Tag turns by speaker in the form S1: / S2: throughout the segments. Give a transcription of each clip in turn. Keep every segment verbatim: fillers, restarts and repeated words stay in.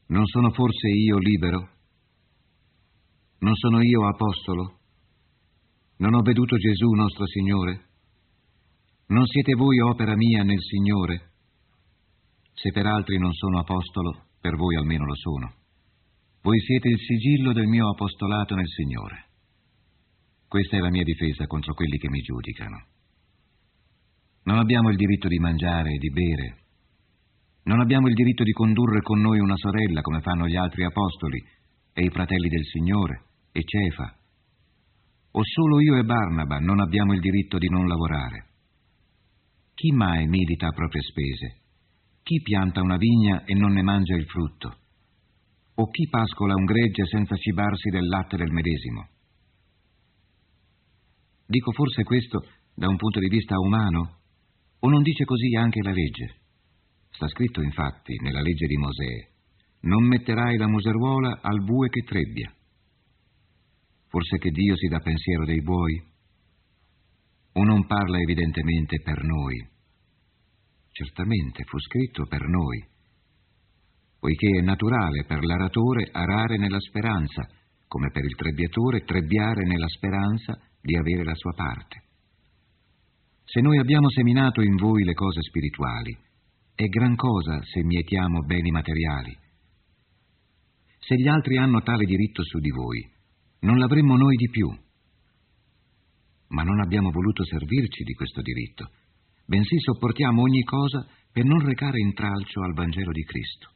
S1: Non sono forse io libero? Non sono io apostolo? Non ho veduto Gesù nostro Signore? Non siete voi opera mia nel Signore? Se per altri non sono apostolo, per voi almeno lo sono. Voi siete il sigillo del mio apostolato nel Signore. Questa è la mia difesa contro quelli che mi giudicano. Non abbiamo il diritto di mangiare e di bere. Non abbiamo il diritto di condurre con noi una sorella come fanno gli altri apostoli e i fratelli del Signore e Cefa. O solo io e Barnaba non abbiamo il diritto di non lavorare? Chi mai milita a proprie spese? Chi pianta una vigna e non ne mangia il frutto? O chi pascola un gregge senza cibarsi del latte del medesimo? Dico forse questo da un punto di vista umano? O non dice così anche la legge? Sta scritto infatti nella legge di Mosè: non metterai la museruola al bue che trebbia. Forse che Dio si dà pensiero dei buoi? O non parla evidentemente per noi? Certamente fu scritto per noi, poiché è naturale per l'aratore arare nella speranza, come per il trebbiatore trebbiare nella speranza di avere la sua parte. Se noi abbiamo seminato in voi le cose spirituali, è gran cosa se mietiamo beni materiali. Se gli altri hanno tale diritto su di voi, non l'avremmo noi di più. Ma non abbiamo voluto servirci di questo diritto, bensì sopportiamo ogni cosa per non recare intralcio al Vangelo di Cristo.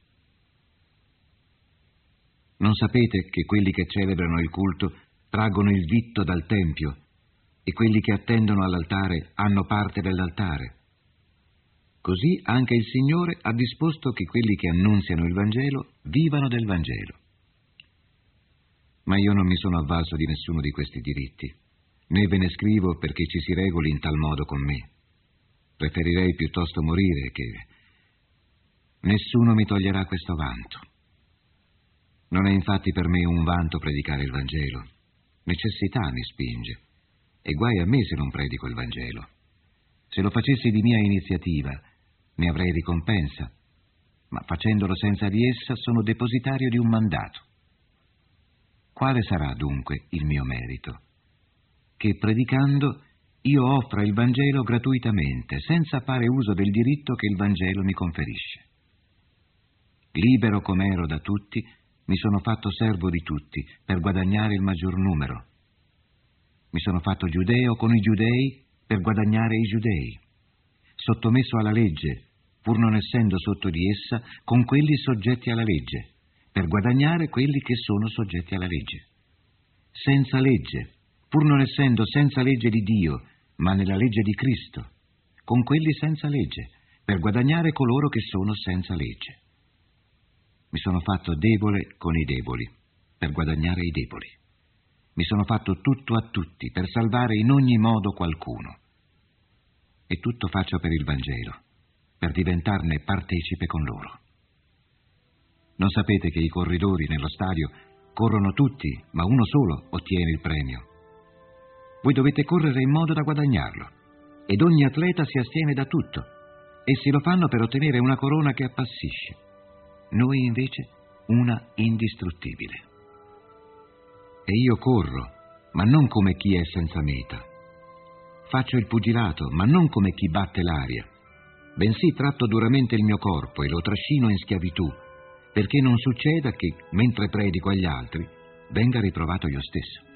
S1: Non sapete che quelli che celebrano il culto traggono il vitto dal Tempio e quelli che attendono all'altare hanno parte dell'altare? Così anche il Signore ha disposto che quelli che annunziano il Vangelo vivano del Vangelo. Ma io non mi sono avvalso di nessuno di questi diritti, né ve ne scrivo perché ci si regoli in tal modo con me. Preferirei piuttosto morire che... Nessuno mi toglierà questo vanto. Non è infatti per me un vanto predicare il Vangelo. Necessità mi spinge, e guai a me se non predico il Vangelo. Se lo facessi di mia iniziativa, ne avrei ricompensa, ma facendolo senza di essa sono depositario di un mandato. Quale sarà dunque il mio merito? Che predicando io offra il Vangelo gratuitamente, senza fare uso del diritto che il Vangelo mi conferisce. Libero com'ero da tutti, mi sono fatto servo di tutti per guadagnare il maggior numero. Mi sono fatto giudeo con i giudei per guadagnare i giudei. Sottomesso alla legge, pur non essendo sotto di essa, con quelli soggetti alla legge, per guadagnare quelli che sono soggetti alla legge. Senza legge, pur non essendo senza legge di Dio, ma nella legge di Cristo, con quelli senza legge, per guadagnare coloro che sono senza legge. Mi sono fatto debole con i deboli, per guadagnare i deboli. Mi sono fatto tutto a tutti, per salvare in ogni modo qualcuno. E tutto faccio per il Vangelo, per diventarne partecipe con loro. Non sapete che i corridori nello stadio corrono tutti, ma uno solo ottiene il premio. Voi dovete correre in modo da guadagnarlo, ed ogni atleta si astiene da tutto. Essi lo fanno per ottenere una corona che appassisce. Noi invece una indistruttibile. E io corro, ma non come chi è senza meta. Faccio il pugilato, ma non come chi batte l'aria. Bensì tratto duramente il mio corpo e lo trascino in schiavitù, perché non succeda che, mentre predico agli altri, venga riprovato io stesso.